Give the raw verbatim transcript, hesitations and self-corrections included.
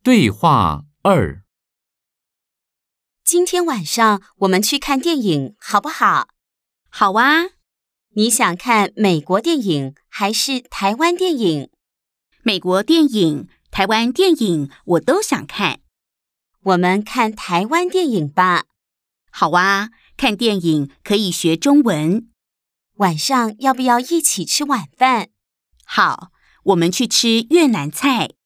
对话二。 今天晚上我们去看电影好不好？ 好啊。 你想看美国电影还是台湾电影？ 美国电影、台湾电影我都想看。 我们看台湾电影吧。 好啊，看电影可以学中文。 晚上要不要一起吃晚饭？ 好，我们去吃越南菜。